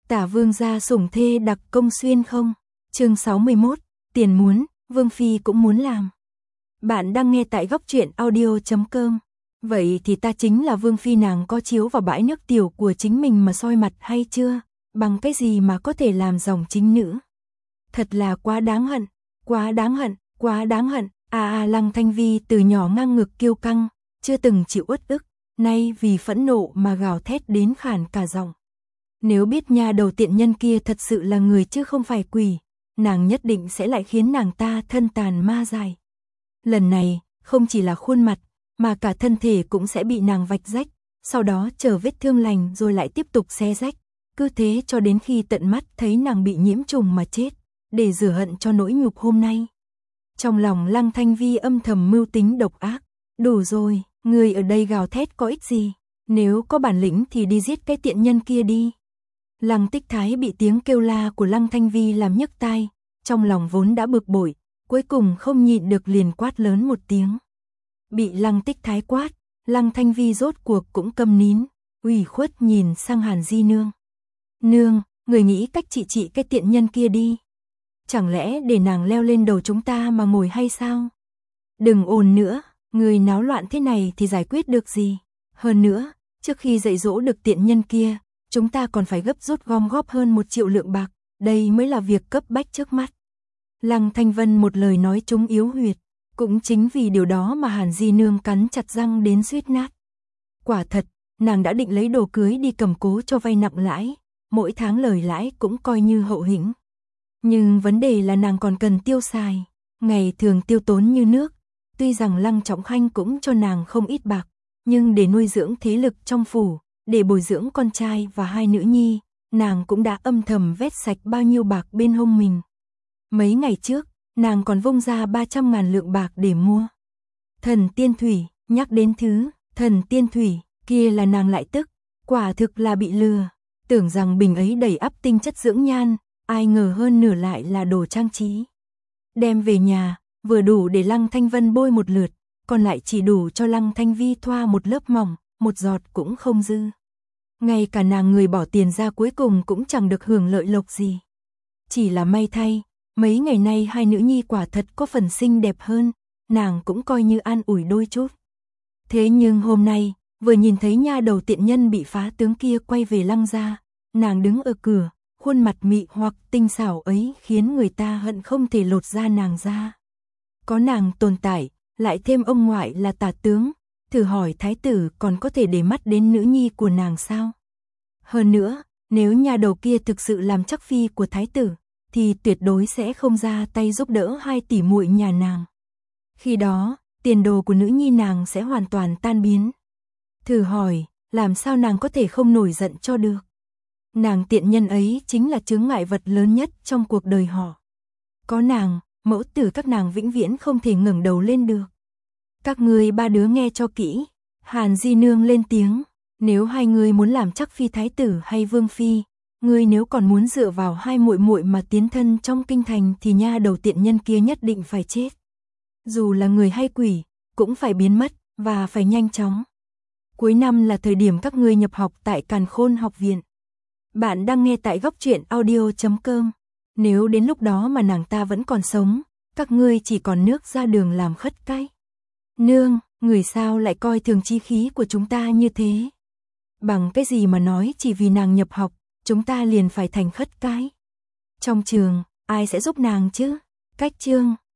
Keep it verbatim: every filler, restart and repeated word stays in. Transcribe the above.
Tả vương gia sủng thê đặc công xuyên không? Chương sáu mươi mốt, tiền muốn, Vương Phi cũng muốn làm. Bạn đang nghe tại góc truyện audio chấm com. Vậy thì ta chính là Vương Phi, nàng có chiếu vào bãi nước tiểu của chính mình mà soi mặt hay chưa? Bằng cái gì mà có thể làm dòng chính nữ? Thật là quá đáng hận, quá đáng hận, quá đáng hận. À à, Lăng Thanh Vi từ nhỏ ngang ngược kiêu căng, chưa từng chịu uất ức, nay vì phẫn nộ mà gào thét đến khản cả giọng. Nếu biết nha đầu tiện nhân kia thật sự là người chứ không phải quỷ, nàng nhất định sẽ lại khiến nàng ta thân tàn ma dại. Lần này, không chỉ là khuôn mặt, mà cả thân thể cũng sẽ bị nàng vạch rách, sau đó chờ vết thương lành rồi lại tiếp tục xé rách, cứ thế cho đến khi tận mắt thấy nàng bị nhiễm trùng mà chết, để rửa hận cho nỗi nhục hôm nay. Trong lòng Lăng Thanh Vi âm thầm mưu tính độc ác, đủ rồi, người ở đây gào thét có ích gì, nếu có bản lĩnh thì đi giết cái tiện nhân kia đi. Lăng Tích Thái bị tiếng kêu la của Lăng Thanh Vi làm nhức tai, trong lòng vốn đã bực bội, cuối cùng không nhịn được liền quát lớn một tiếng. Bị Lăng Tích Thái quát, Lăng Thanh Vi rốt cuộc cũng câm nín, ủy khuất nhìn sang Hàn Di Nương. Nương, người nghĩ cách trị trị cái tiện nhân kia đi. Chẳng lẽ để nàng leo lên đầu chúng ta mà ngồi hay sao? Đừng ồn nữa, người náo loạn thế này thì giải quyết được gì? Hơn nữa, trước khi dạy dỗ được tiện nhân kia, chúng ta còn phải gấp rút gom góp hơn một triệu lượng bạc, đây mới là việc cấp bách trước mắt. Lăng Thanh Vân một lời nói trúng yếu huyệt, cũng chính vì điều đó mà Hàn Di Nương cắn chặt răng đến suýt nát. Quả thật, nàng đã định lấy đồ cưới đi cầm cố cho vay nặng lãi, mỗi tháng lời lãi cũng coi như hậu hĩnh. Nhưng vấn đề là nàng còn cần tiêu xài, ngày thường tiêu tốn như nước, tuy rằng Lăng Trọng Khanh cũng cho nàng không ít bạc, nhưng để nuôi dưỡng thế lực trong phủ, để bồi dưỡng con trai và hai nữ nhi, nàng cũng đã âm thầm vét sạch bao nhiêu bạc bên hông mình. Mấy ngày trước, nàng còn vung ra ba trăm ngàn lượng bạc để mua Thần Tiên Thủy, nhắc đến thứ Thần Tiên Thủy kia là nàng lại tức, quả thực là bị lừa, tưởng rằng bình ấy đầy ắp tinh chất dưỡng nhan, ai ngờ hơn nửa lại là đồ trang trí. Đem về nhà, vừa đủ để Lăng Thanh Vân bôi một lượt, còn lại chỉ đủ cho Lăng Thanh Vi thoa một lớp mỏng, một giọt cũng không dư. Ngay cả nàng người bỏ tiền ra cuối cùng cũng chẳng được hưởng lợi lộc gì. Chỉ là may thay, mấy ngày nay hai nữ nhi quả thật có phần xinh đẹp hơn, nàng cũng coi như an ủi đôi chút. Thế nhưng hôm nay, vừa nhìn thấy nha đầu tiện nhân bị phá tướng kia quay về Lăng gia, nàng đứng ở cửa, khuôn mặt mị hoặc tinh xảo ấy khiến người ta hận không thể lột da nàng ra. Có nàng tồn tại, lại thêm ông ngoại là Tả tướng, thử hỏi thái tử còn có thể để mắt đến nữ nhi của nàng sao? Hơn nữa, nếu nhà đầu kia thực sự làm chắc phi của thái tử, thì tuyệt đối sẽ không ra tay giúp đỡ hai tỷ muội nhà nàng. Khi đó, tiền đồ của nữ nhi nàng sẽ hoàn toàn tan biến. Thử hỏi, làm sao nàng có thể không nổi giận cho được? Nàng tiện nhân ấy chính là chướng ngại vật lớn nhất trong cuộc đời họ. Có nàng, mẫu tử các nàng vĩnh viễn không thể ngẩng đầu lên được. Các ngươi ba đứa nghe cho kỹ, Hàn Di Nương lên tiếng, nếu hai người muốn làm chắc phi thái tử hay vương phi, ngươi nếu còn muốn dựa vào hai muội muội mà tiến thân trong kinh thành thì nha đầu tiện nhân kia nhất định phải chết. Dù là người hay quỷ, cũng phải biến mất, và phải nhanh chóng. Cuối năm là thời điểm các ngươi nhập học tại Càn Khôn học viện. Bạn đang nghe tại góc truyện audio chấm com. Nếu đến lúc đó mà nàng ta vẫn còn sống, các ngươi chỉ còn nước ra đường làm khất cái. Nương, người sao lại coi thường chi khí của chúng ta như thế? Bằng cái gì mà nói chỉ vì nàng nhập học, chúng ta liền phải thành khất cái? Trong trường, ai sẽ giúp nàng chứ? Cách chương,